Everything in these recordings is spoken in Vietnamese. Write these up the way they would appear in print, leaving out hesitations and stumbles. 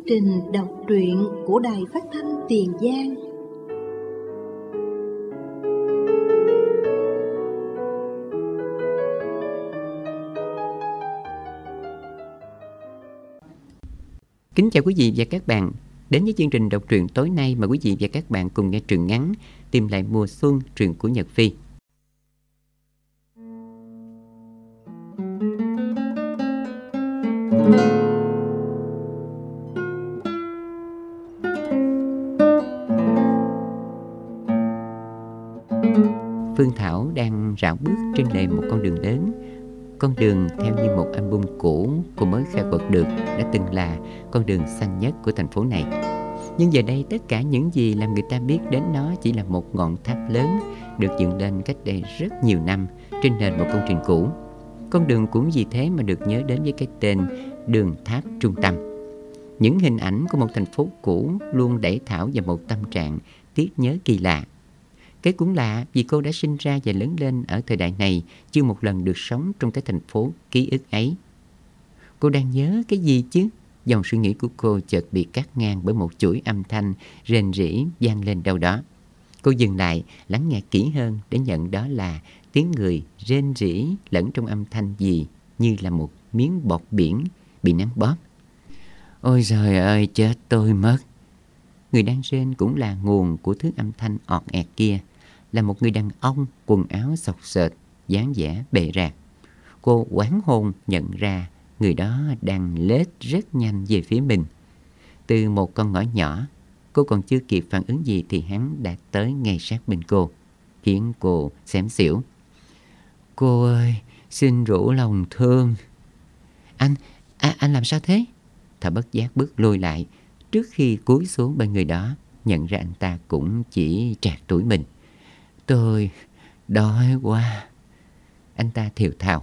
trình đọc truyện của Đài Phát thanh Tiền Giang. Kính chào quý vị và các bạn. Đến với chương trình đọc truyện tối nay, mời quý vị và các bạn cùng nghe truyện ngắn Tìm lại mùa xuân, truyện của Nhật Phi. Phương Thảo đang rảo bước trên lề một con đường lớn. Con đường theo như một album cũ cô mới khai quật được đã từng là con đường xanh nhất của thành phố này. Nhưng giờ đây tất cả những gì làm người ta biết đến nó chỉ là một ngọn tháp lớn được dựng lên cách đây rất nhiều năm trên nền một công trình cũ. Con đường cũng vì thế mà được nhớ đến với cái tên đường tháp trung tâm. Những hình ảnh của một thành phố cũ luôn đẩy Thảo vào một tâm trạng tiếc nhớ kỳ lạ. Cái cũng lạ vì cô đã sinh ra và lớn lên ở thời đại này, chưa một lần được sống trong cái thành phố ký ức ấy. Cô đang nhớ cái gì chứ? Dòng suy nghĩ của cô chợt bị cắt ngang bởi một chuỗi âm thanh rền rĩ vang lên đâu đó. Cô dừng lại, lắng nghe kỹ hơn để nhận đó là tiếng người rên rỉ lẫn trong âm thanh gì như là một miếng bọt biển bị nắng bóp. Ôi trời ơi, chết tôi mất! Người đang rên cũng là nguồn của thứ âm thanh ọt ẹt kia, là một người đàn ông quần áo xộc xệch, dáng vẻ bệ rạc. Cô hoảng hồn nhận ra người đó đang lết rất nhanh về phía mình. Từ một con ngõ nhỏ, cô còn chưa kịp phản ứng gì thì hắn đã tới ngay sát bên cô, khiến cô xém xỉu. Cô ơi, xin rủ lòng thương. Anh làm sao thế? Thảo bất giác bước lùi lại trước khi cúi xuống bên người đó, nhận ra anh ta cũng chỉ trạc tuổi mình. Tôi đói quá. Anh ta thều thào.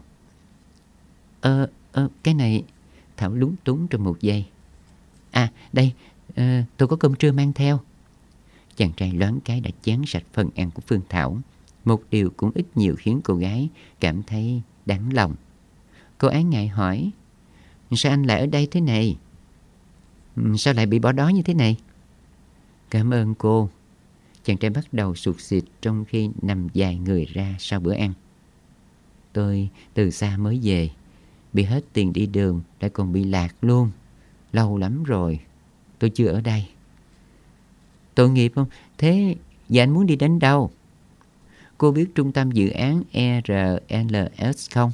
Cái này... Thảo lúng túng trong một giây. Đây, tôi có cơm trưa mang theo. Chàng trai loáng cái đã chén sạch phần ăn của Phương Thảo. Một điều cũng ít nhiều khiến cô gái cảm thấy đáng lòng. Cô ái ngại hỏi, sao anh lại ở đây thế này? Sao lại bị bỏ đói như thế này? Cảm ơn cô. Chàng trai bắt đầu sụt sịt trong khi nằm dài người ra sau bữa ăn. Tôi từ xa mới về, bị hết tiền đi đường, lại còn bị lạc luôn. Lâu lắm rồi tôi chưa ở đây. Tội nghiệp không? Thế giờ anh muốn đi đến đâu? Cô biết trung tâm dự án ERLS không?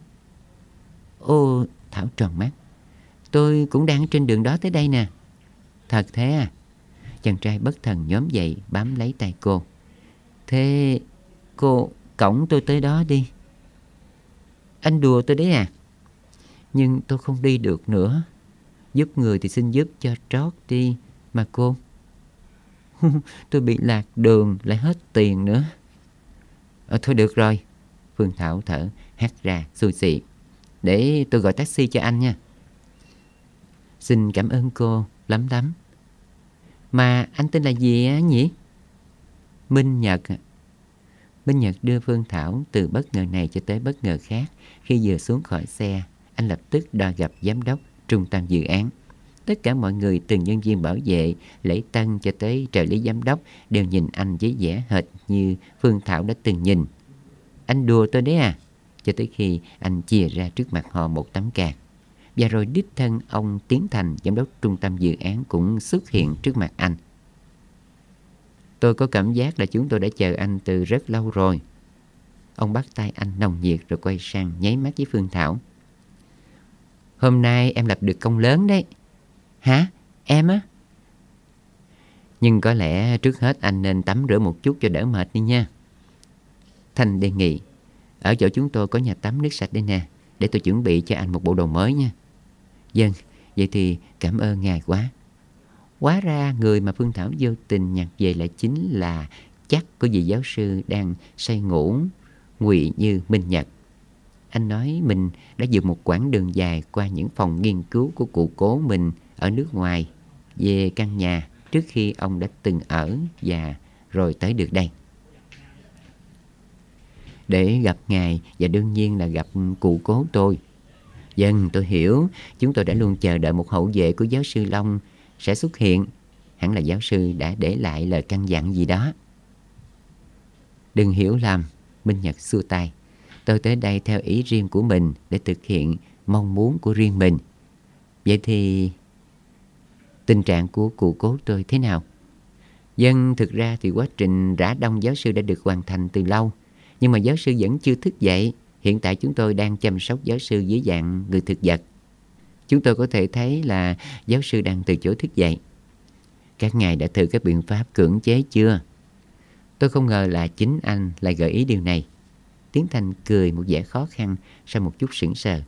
Ô, Thảo tròn mắt. Tôi cũng đang trên đường đó tới đây nè. Thật thế à? Chàng trai bất thần nhóm dậy bám lấy tay cô. Thế cô cõng tôi tới đó đi. Anh đùa tôi đấy à? Nhưng tôi không đi được nữa. Giúp người thì xin giúp cho trót đi. Mà cô? Tôi bị lạc đường lại hết tiền nữa. Thôi được rồi. Phương Thảo thở hắt ra xui xị. Để tôi gọi taxi cho anh nha. Xin cảm ơn cô lắm lắm. Mà anh tên là gì á nhỉ? Minh Nhật. Minh Nhật đưa Phương Thảo từ bất ngờ này cho tới bất ngờ khác. Khi vừa xuống khỏi xe, anh lập tức đòi gặp giám đốc trung tâm dự án. Tất cả mọi người từ nhân viên bảo vệ, lễ tân cho tới trợ lý giám đốc đều nhìn anh với vẻ hệt như Phương Thảo đã từng nhìn. Anh đùa tôi đấy à? Cho tới khi anh chìa ra trước mặt họ một tấm card. Và rồi đích thân ông Tiến Thành, giám đốc trung tâm dự án cũng xuất hiện trước mặt anh. Tôi có cảm giác là chúng tôi đã chờ anh từ rất lâu rồi. Ông bắt tay anh nồng nhiệt rồi quay sang nháy mắt với Phương Thảo. Hôm nay em lập được công lớn đấy. Hả? Em á? Nhưng có lẽ trước hết anh nên tắm rửa một chút cho đỡ mệt đi nha. Thành đề nghị. Ở chỗ chúng tôi có nhà tắm nước sạch đây nè. Để tôi chuẩn bị cho anh một bộ đồ mới nha. Vâng, vậy thì cảm ơn ngài quá. Hóa ra người mà Phương Thảo vô tình nhặt về lại chính là chắc của vị giáo sư đang say ngủ ngụy như Minh Nhật. Anh nói mình đã vượt một quãng đường dài qua những phòng nghiên cứu của cụ cố mình ở nước ngoài về căn nhà trước khi ông đã từng ở và rồi tới được đây. Để gặp ngài và đương nhiên là gặp cụ cố tôi. Vâng, tôi hiểu. Chúng tôi đã luôn chờ đợi một hậu vệ của giáo sư Long sẽ xuất hiện. Hẳn là giáo sư đã để lại lời căn dặn gì đó. Đừng hiểu lầm, Minh Nhật xua tay. Tôi tới đây theo ý riêng của mình để thực hiện mong muốn của riêng mình. Vậy thì tình trạng của cụ cố tôi thế nào? Vâng, thực ra thì quá trình rã đông giáo sư đã được hoàn thành từ lâu. Nhưng mà giáo sư vẫn chưa thức dậy. Hiện tại chúng tôi đang chăm sóc giáo sư dưới dạng người thực vật. Chúng tôi có thể thấy là giáo sư đang từ chối thức dậy. Các ngài đã thử các biện pháp cưỡng chế chưa? Tôi không ngờ là chính anh lại gợi ý điều này. Tiến Thành cười một vẻ khó khăn sau một chút sững sờ.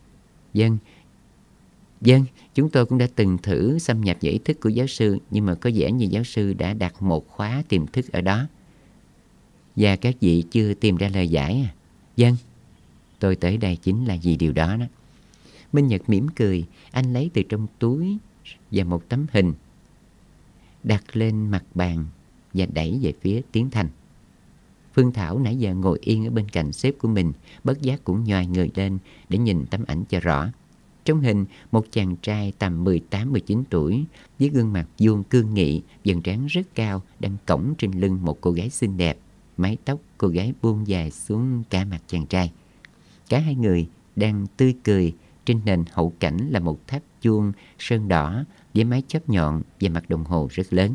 Vâng, chúng tôi cũng đã từng thử xâm nhập vào ý thức của giáo sư, nhưng mà có vẻ như giáo sư đã đặt một khóa tiềm thức ở đó. Và các vị chưa tìm ra lời giải à? Vâng, tôi tới đây chính là vì điều đó đó. Minh Nhật mỉm cười, anh lấy từ trong túi và một tấm hình, đặt lên mặt bàn và đẩy về phía Tiến Thành. Phương Thảo nãy giờ ngồi yên ở bên cạnh sếp của mình, bất giác cũng nhoài người lên để nhìn tấm ảnh cho rõ. Trong hình, một chàng trai tầm 18-19 tuổi với gương mặt vuông cương nghị, vầng trán rất cao đang cõng trên lưng một cô gái xinh đẹp. Mái tóc cô gái buông dài xuống cả mặt chàng trai. Cả hai người đang tươi cười. Trên nền hậu cảnh là một tháp chuông sơn đỏ với mái chớp nhọn và mặt đồng hồ rất lớn.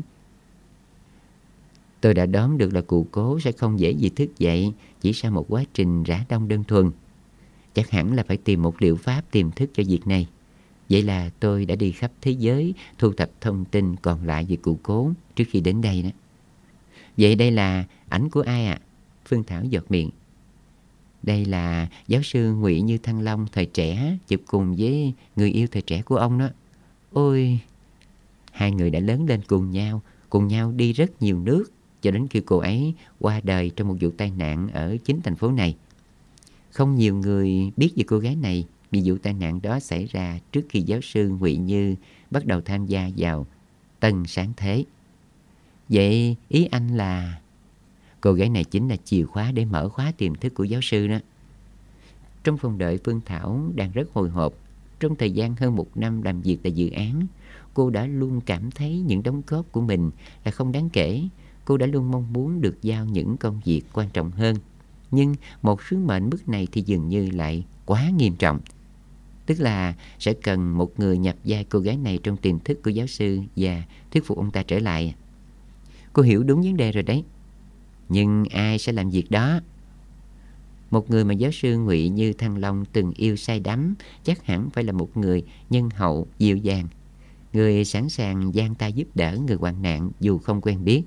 Tôi đã đoán được là cụ cố sẽ không dễ gì thức dậy chỉ sau một quá trình rã đông đơn thuần. Chắc hẳn là phải tìm một liệu pháp tiềm thức cho việc này. Vậy là tôi đã đi khắp thế giới thu thập thông tin còn lại về cụ cố trước khi đến đây đó. Vậy đây là ảnh của ai ạ? Phương Thảo giọt miệng. Đây là giáo sư Ngụy Như Thăng Long thời trẻ, chụp cùng với người yêu thời trẻ của ông đó. Ôi, hai người đã lớn lên cùng nhau đi rất nhiều nước, cho đến khi cô ấy qua đời trong một vụ tai nạn ở chính thành phố này. Không nhiều người biết về cô gái này vì vụ tai nạn đó xảy ra trước khi giáo sư Ngụy Như bắt đầu tham gia vào Tân Sáng Thế. Vậy ý anh là cô gái này chính là chìa khóa để mở khóa tiềm thức của giáo sư đó. Trong phòng đợi, Phương Thảo đang rất hồi hộp. Trong thời gian hơn 1 năm làm việc tại dự án, cô đã luôn cảm thấy những đóng góp của mình là không đáng kể. Cô đã luôn mong muốn được giao những công việc quan trọng hơn. Nhưng một sứ mệnh mức này thì dường như lại quá nghiêm trọng. Tức là sẽ cần một người nhập vai cô gái này trong tiềm thức của giáo sư và thuyết phục ông ta trở lại. Cô hiểu đúng vấn đề rồi đấy. Nhưng ai sẽ làm việc đó? Một người mà giáo sư Ngụy Như Thăng Long từng yêu say đắm chắc hẳn phải là một người nhân hậu, dịu dàng, người sẵn sàng giang tay giúp đỡ người hoạn nạn dù không quen biết.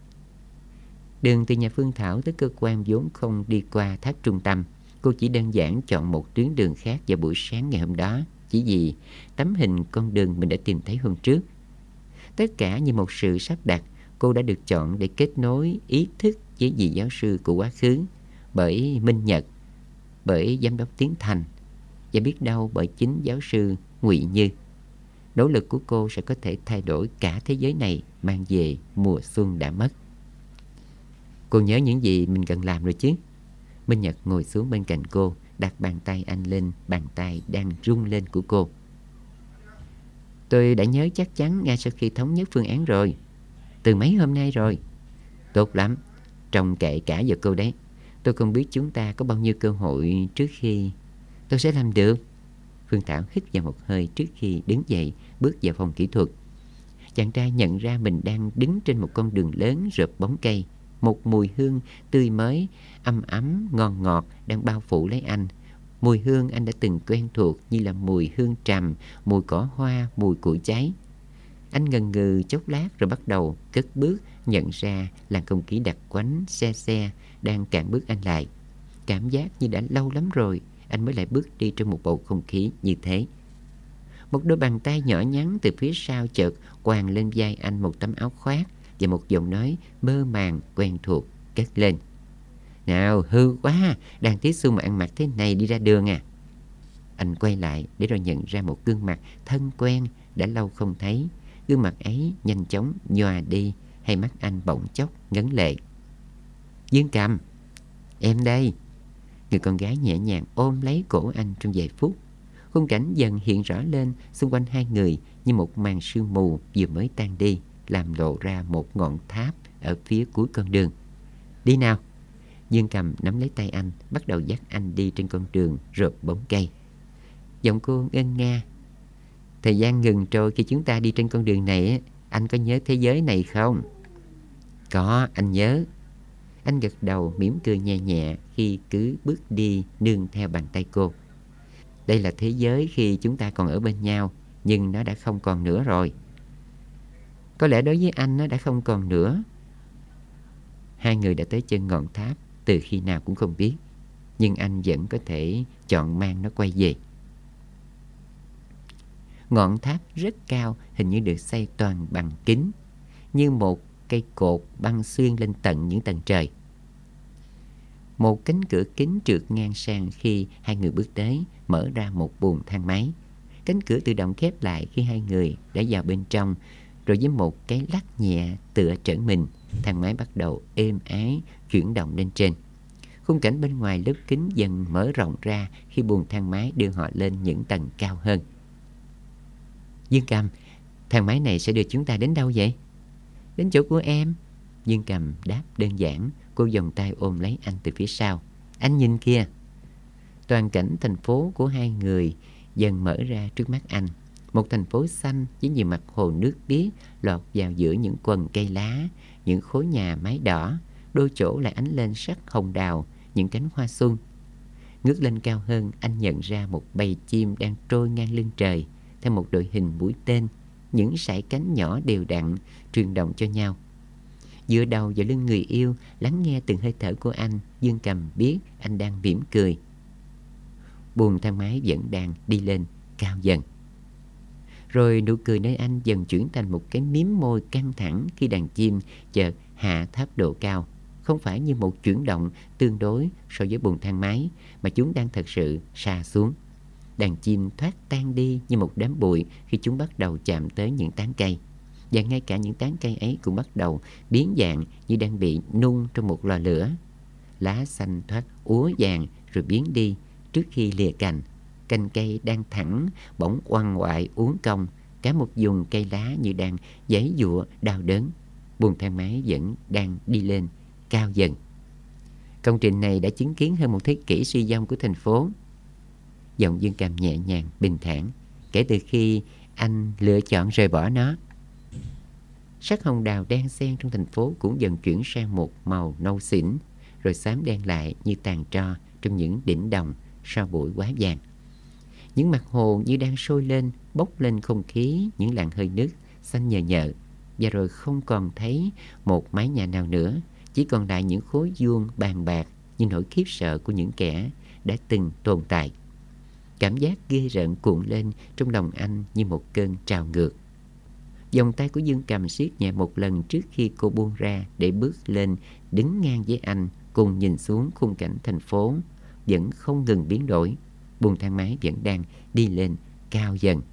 Đường từ nhà Phương Thảo tới cơ quan vốn không đi qua tháp trung tâm. Cô chỉ đơn giản chọn một tuyến đường khác vào buổi sáng ngày hôm đó, chỉ vì tấm hình con đường mình đã tìm thấy hôm trước. Tất cả như một sự sắp đặt, cô đã được chọn để kết nối ý thức với vị giáo sư của quá khứ, bởi Minh Nhật, bởi giám đốc Tiến Thành, và biết đâu bởi chính giáo sư Ngụy Như. Nỗ lực của cô sẽ có thể thay đổi cả thế giới này, mang về mùa xuân đã mất. Cô nhớ những gì mình cần làm rồi chứ? Minh Nhật ngồi xuống bên cạnh cô, đặt bàn tay anh lên bàn tay đang rung lên của cô. Tôi đã nhớ chắc chắn ngay sau khi thống nhất phương án rồi. Từ mấy hôm nay rồi. Tốt lắm, trông cậy cả vào cô đấy. Tôi không biết chúng ta có bao nhiêu cơ hội trước khi... Tôi sẽ làm được. Phương Thảo hít vào một hơi trước khi đứng dậy bước vào phòng kỹ thuật. Chàng trai nhận ra mình đang đứng trên một con đường lớn rợp bóng cây. Một mùi hương tươi mới, ấm ấm, ngon ngọt đang bao phủ lấy anh. Mùi hương anh đã từng quen thuộc như là mùi hương trầm, mùi cỏ hoa, mùi củi cháy. Anh ngần ngừ chốc lát rồi bắt đầu cất bước, nhận ra làn không khí đặc quánh xe đang cản bước anh lại. Cảm giác như đã lâu lắm rồi anh mới lại bước đi trong một bầu không khí như thế. Một đôi bàn tay nhỏ nhắn từ phía sau chợt quàng lên vai anh một tấm áo khoác, và một giọng nói mơ màng quen thuộc cất lên. Nào, hư quá, đang tí xu mà ăn mặc thế này đi ra đường à? Anh quay lại để rồi nhận ra một gương mặt thân quen đã lâu không thấy. Gương mặt ấy nhanh chóng nhòa đi, hai mắt anh bỗng chốc ngấn lệ. Dương Cầm, em đây. Người con gái nhẹ nhàng ôm lấy cổ anh trong vài phút. Khung cảnh dần hiện rõ lên xung quanh hai người như một màn sương mù vừa mới tan đi, làm lộ ra một ngọn tháp ở phía cuối con đường. Đi nào! Dương Cầm nắm lấy tay anh, bắt đầu dắt anh đi trên con đường rợp bóng cây. Giọng cô ngân nga. Thời gian ngừng trôi khi chúng ta đi trên con đường này. Anh có nhớ thế giới này không? Có, anh nhớ. Anh gật đầu mỉm cười nhẹ nhẹ khi cứ bước đi nương theo bàn tay cô. Đây là thế giới khi chúng ta còn ở bên nhau, nhưng nó đã không còn nữa rồi. Có lẽ đối với anh nó đã không còn nữa. Hai người đã tới chân ngọn tháp từ khi nào cũng không biết, nhưng anh vẫn có thể chọn mang nó quay về. Ngọn tháp rất cao, hình như được xây toàn bằng kính, như một cây cột băng xuyên lên tận những tầng trời. Một cánh cửa kính trượt ngang sang khi hai người bước tới, mở ra một buồng thang máy. Cánh cửa tự động khép lại khi hai người đã vào bên trong, rồi với một cái lắc nhẹ tựa trởn mình, thang máy bắt đầu êm ái chuyển động lên trên. Khung cảnh bên ngoài lớp kính dần mở rộng ra khi buồng thang máy đưa họ lên những tầng cao hơn. Dương Cầm, thang máy này sẽ đưa chúng ta đến đâu vậy? Đến chỗ của em. Dương Cầm đáp đơn giản. Cô vòng tay ôm lấy anh từ phía sau. Anh nhìn kia. Toàn cảnh thành phố của hai người dần mở ra trước mắt anh. Một thành phố xanh với nhiều mặt hồ nước biếc lọt vào giữa những quần cây lá, những khối nhà mái đỏ, đôi chỗ lại ánh lên sắc hồng đào, những cánh hoa xuân. Ngước lên cao hơn, anh nhận ra một bầy chim đang trôi ngang lưng trời theo một đội hình mũi tên, những sải cánh nhỏ đều đặn truyền động cho nhau. Dựa đầu vào lưng người yêu, lắng nghe từng hơi thở của anh, Dương Cầm biết anh đang mỉm cười. Buồng thang máy vẫn đang đi lên cao dần. Rồi nụ cười nơi anh dần chuyển thành một cái mím môi căng thẳng khi đàn chim chợt hạ tháp độ cao. Không phải như một chuyển động tương đối so với buồng thang máy, mà chúng đang thật sự sa xuống. Đàn chim thoát tan đi như một đám bụi khi chúng bắt đầu chạm tới những tán cây. Và ngay cả những tán cây ấy cũng bắt đầu biến dạng như đang bị nung trong một lò lửa. Lá xanh thoát úa vàng rồi biến đi trước khi lìa cành. Cành cây đang thẳng bỗng oằn oại uốn cong, cả một vùng cây lá như đang giãy giụa đau đớn. Buồng thang máy vẫn đang đi lên cao dần. Công trình này đã chứng kiến hơn một thế kỷ suy vong của thành phố. Giọng Dương Cầm nhẹ nhàng, bình thản. Kể từ khi anh lựa chọn rời bỏ nó, sắc hồng đào đen xen trong thành phố cũng dần chuyển sang một màu nâu xỉn, rồi xám đen lại như tàn tro trong những đỉnh đồng sau buổi quá vàng. Những mặt hồ như đang sôi lên, bốc lên không khí những làn hơi nước xanh nhờ nhợ. Và rồi không còn thấy một mái nhà nào nữa, chỉ còn lại những khối vuông bàn bạc như nỗi khiếp sợ của những kẻ đã từng tồn tại. Cảm giác ghê rợn cuộn lên trong lòng anh như một cơn trào ngược. Vòng tay của Dương Cầm siết nhẹ một lần trước khi cô buông ra để bước lên, đứng ngang với anh, cùng nhìn xuống khung cảnh thành phố vẫn không ngừng biến đổi. Buồng thang máy vẫn đang đi lên cao dần.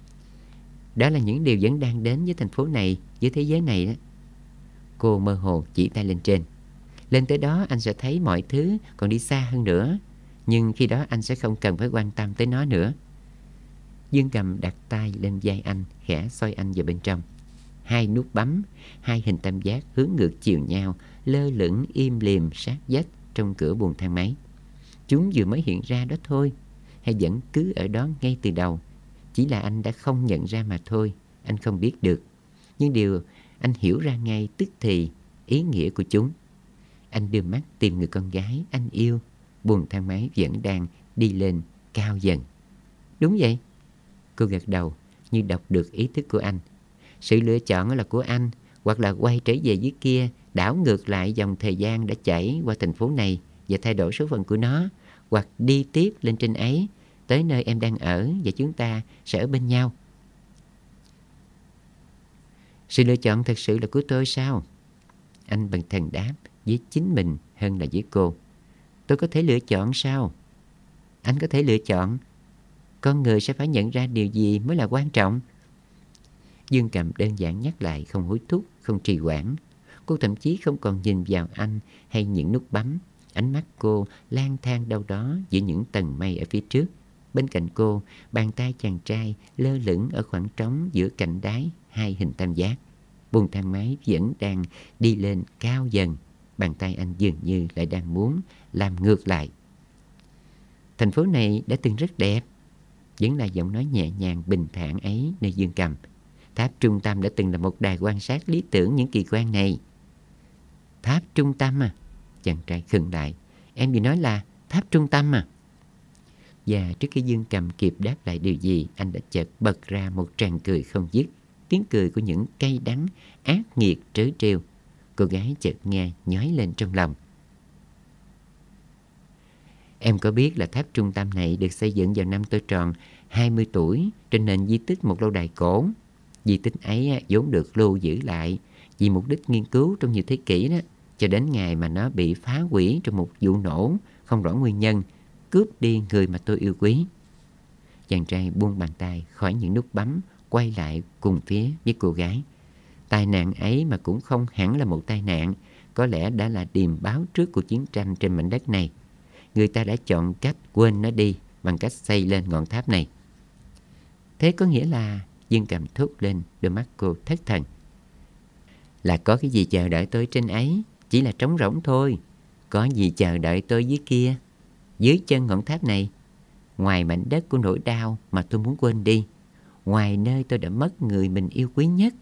Đó là những điều vẫn đang đến với thành phố này, với thế giới này đó. Cô mơ hồ chỉ tay lên trên. Lên tới đó anh sẽ thấy mọi thứ còn đi xa hơn nữa. Nhưng khi đó anh sẽ không cần phải quan tâm tới nó nữa. Dương Cầm đặt tay lên vai anh, khẽ xoay anh vào bên trong. Hai nút bấm, hai hình tam giác hướng ngược chiều nhau, lơ lửng im lìm sát vách trong cửa buồng thang máy. Chúng vừa mới hiện ra đó thôi, hay vẫn cứ ở đó ngay từ đầu. Chỉ là anh đã không nhận ra mà thôi. Anh không biết được. Nhưng điều anh hiểu ra ngay tức thì ý nghĩa của chúng. Anh đưa mắt tìm người con gái anh yêu. Buồng thang máy vẫn đang đi lên cao dần. Đúng vậy. Cô gật đầu như đọc được ý thức của anh. Sự lựa chọn là của anh. Hoặc là quay trở về dưới kia, đảo ngược lại dòng thời gian đã chảy qua thành phố này và thay đổi số phận của nó. Hoặc đi tiếp lên trên ấy, tới nơi em đang ở, và chúng ta sẽ ở bên nhau. Sự lựa chọn thật sự là của tôi sao? Anh bần thần đáp với chính mình hơn là với cô. Tôi có thể lựa chọn sao? Anh có thể lựa chọn. Con người sẽ phải nhận ra điều gì mới là quan trọng. Dương Cầm đơn giản nhắc lại, không hối thúc, không trì hoãn. Cô thậm chí không còn nhìn vào anh hay những nút bấm. Ánh mắt cô lang thang đâu đó giữa những tầng mây ở phía trước. Bên cạnh cô, bàn tay chàng trai lơ lửng ở khoảng trống giữa cạnh đáy hai hình tam giác. Buồng thang máy vẫn đang đi lên cao dần. Bàn tay anh dường như lại đang muốn làm ngược lại. Thành phố này đã từng rất đẹp. Vẫn là giọng nói nhẹ nhàng bình thản ấy nơi dương cầm. Tháp trung tâm đã từng là một đài quan sát lý tưởng những kỳ quan này. Tháp trung tâm à? Chàng trai khựng lại. Em vừa nói là tháp trung tâm à? Và trước khi dương cầm kịp đáp lại điều gì, anh đã chợt bật ra một tràng cười không dứt. Tiếng cười của những cay đắng, ác nghiệt trớ trêu. Cô gái chợt nghe nhói lên trong lòng. Em có biết là tháp trung tâm này được xây dựng vào năm tôi tròn 20 tuổi trên nền di tích một lâu đài cổ. Di tích ấy vốn được lưu giữ lại vì mục đích nghiên cứu trong nhiều thế kỷ đó, cho đến ngày mà nó bị phá hủy trong một vụ nổ không rõ nguyên nhân, cướp đi người mà tôi yêu quý. Chàng trai buông bàn tay khỏi những nút bấm, quay lại cùng phía với cô gái. Tai nạn ấy mà cũng không hẳn là một tai nạn, có lẽ đã là điềm báo trước của chiến tranh trên mảnh đất này. Người ta đã chọn cách quên nó đi bằng cách xây lên ngọn tháp này. Thế có nghĩa là... Dương cầm thốt lên, đôi mắt cô thất thần. Là có cái gì chờ đợi tôi trên ấy, chỉ là trống rỗng thôi. Có gì chờ đợi tôi dưới kia, dưới chân ngọn tháp này. Ngoài mảnh đất của nỗi đau mà tôi muốn quên đi, ngoài nơi tôi đã mất người mình yêu quý nhất.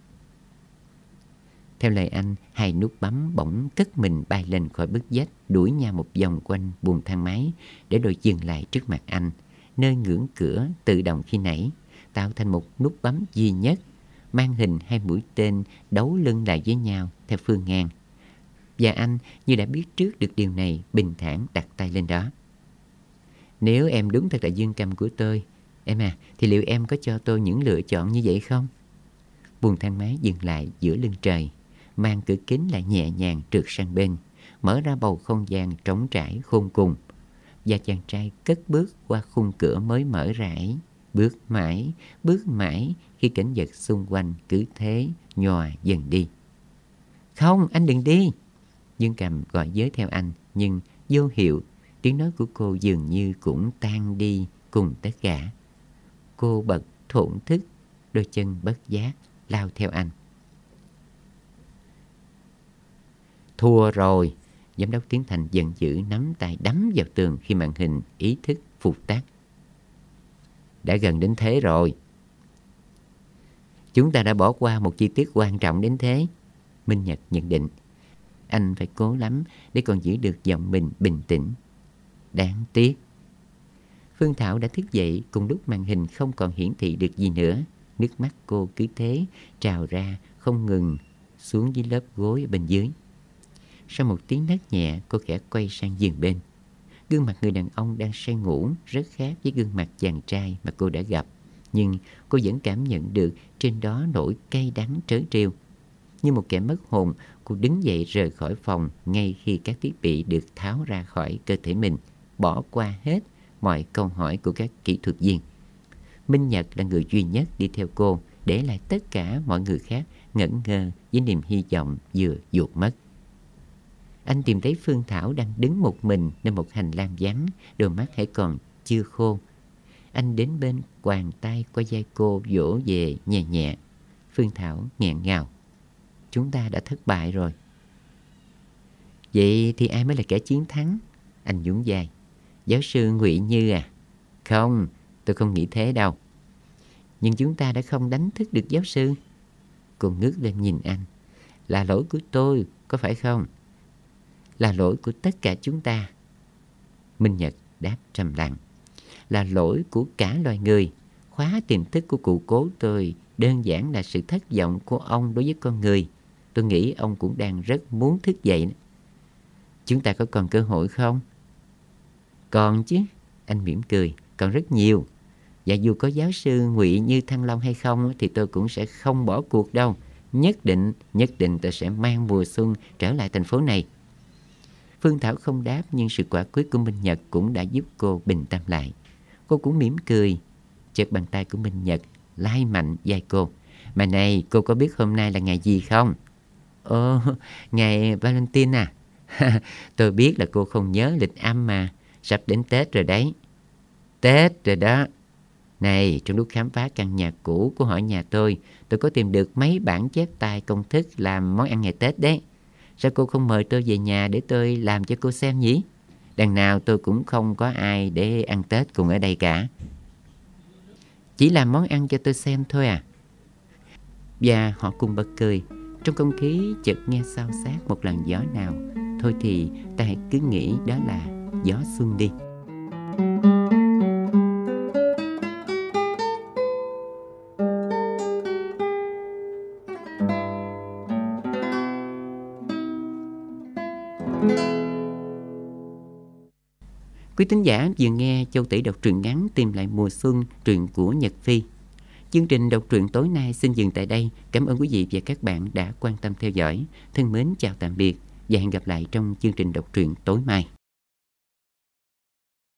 Theo lời anh, hai nút bấm bỗng cất mình bay lên khỏi bức vách, đuổi nhau một vòng quanh buồng thang máy để rồi dừng lại trước mặt anh, nơi ngưỡng cửa tự động khi nãy, tạo thành một nút bấm duy nhất, mang hình hai mũi tên đấu lưng lại với nhau theo phương ngang. Và anh như đã biết trước được điều này, bình thản đặt tay lên đó. Nếu em đúng thật là dương cầm của tôi, em à, thì liệu em có cho tôi những lựa chọn như vậy không? Buồng thang máy dừng lại giữa lưng trời, màn cửa kính lại nhẹ nhàng trượt sang bên, mở ra bầu không gian trống trải khôn cùng. Và chàng trai cất bước qua khung cửa mới mở ra ấy, bước mãi khi cảnh vật xung quanh cứ thế nhòa dần đi. Không, anh đừng đi! Dương cầm gọi giới theo anh, nhưng vô hiệu, tiếng nói của cô dường như cũng tan đi cùng tất cả. Cô bật thổn thức, đôi chân bất giác lao theo anh. Thua rồi! Giám đốc Tiến Thành giận dữ nắm tay đấm vào tường khi màn hình ý thức phục tác. Đã gần đến thế rồi. Chúng ta đã bỏ qua một chi tiết quan trọng đến thế, Minh Nhật nhận định. Anh phải cố lắm để còn giữ được giọng mình bình tĩnh. Đáng tiếc. Phương Thảo đã thức dậy cùng lúc màn hình không còn hiển thị được gì nữa. Nước mắt cô cứ thế trào ra không ngừng xuống dưới lớp gối ở bên dưới. Sau một tiếng nấc nhẹ, cô khẽ quay sang giường bên. Gương mặt người đàn ông đang say ngủ rất khác với gương mặt chàng trai mà cô đã gặp. Nhưng cô vẫn cảm nhận được trên đó nỗi cay đắng trớ trêu. Như một kẻ mất hồn, cô đứng dậy rời khỏi phòng ngay khi các thiết bị được tháo ra khỏi cơ thể mình, bỏ qua hết mọi câu hỏi của các kỹ thuật viên. Minh Nhật là người duy nhất đi theo cô, để lại tất cả mọi người khác ngẩn ngơ với niềm hy vọng vừa vụt mất. Anh tìm thấy Phương Thảo đang đứng một mình nơi một hành lang vắng, đôi mắt hãy còn chưa khô. Anh đến bên quàng tay qua vai cô vỗ về nhẹ nhẹ. Phương Thảo nghẹn ngào. Chúng ta đã thất bại rồi. Vậy thì ai mới là kẻ chiến thắng? Anh nhún vai. Giáo sư Ngụy Như à? Không, tôi không nghĩ thế đâu. Nhưng chúng ta đã không đánh thức được giáo sư. Cô ngước lên nhìn anh. Là lỗi của tôi, có phải không? Là lỗi của tất cả chúng ta. Minh Nhật đáp trầm lặng. Là lỗi của cả loài người. Khóa tiềm thức của cụ cố tôi đơn giản là sự thất vọng của ông đối với con người. Tôi nghĩ ông cũng đang rất muốn thức dậy. Chúng ta có còn cơ hội không? Còn chứ, anh mỉm cười, còn rất nhiều. Và dù có giáo sư Ngụy Như Thăng Long hay không thì tôi cũng sẽ không bỏ cuộc đâu. Nhất định tôi sẽ mang mùa xuân trở lại thành phố này. Phương Thảo không đáp, nhưng sự quả quyết của Minh Nhật cũng đã giúp cô bình tâm lại. Cô cũng mỉm cười. Chợt bàn tay của Minh Nhật lai mạnh vai cô. Mà này, cô có biết hôm nay là ngày gì không? Ồ, ngày Valentine à? Tôi biết là cô không nhớ lịch âm mà. Sắp đến Tết rồi đấy. Tết rồi đó. Này, trong lúc khám phá căn nhà cũ của họ nhà tôi có tìm được mấy bản chép tay công thức làm món ăn ngày Tết đấy. Sao cô không mời tôi về nhà để tôi làm cho cô xem nhỉ? Đằng nào tôi cũng không có ai để ăn Tết cùng ở đây cả. Chỉ làm món ăn cho tôi xem thôi à? Và họ cùng bật cười. Trong không khí chợt nghe xao xát một làn gió nào. Thôi thì ta hãy cứ nghĩ đó là gió xuân đi. Quý thính giả vừa nghe Châu Tỷ đọc truyện ngắn Tìm lại mùa xuân, truyện của Nhật Phi. Chương trình đọc truyện tối nay xin dừng tại đây. Cảm ơn quý vị và các bạn đã quan tâm theo dõi. Thân mến chào tạm biệt và hẹn gặp lại trong chương trình đọc truyện tối mai.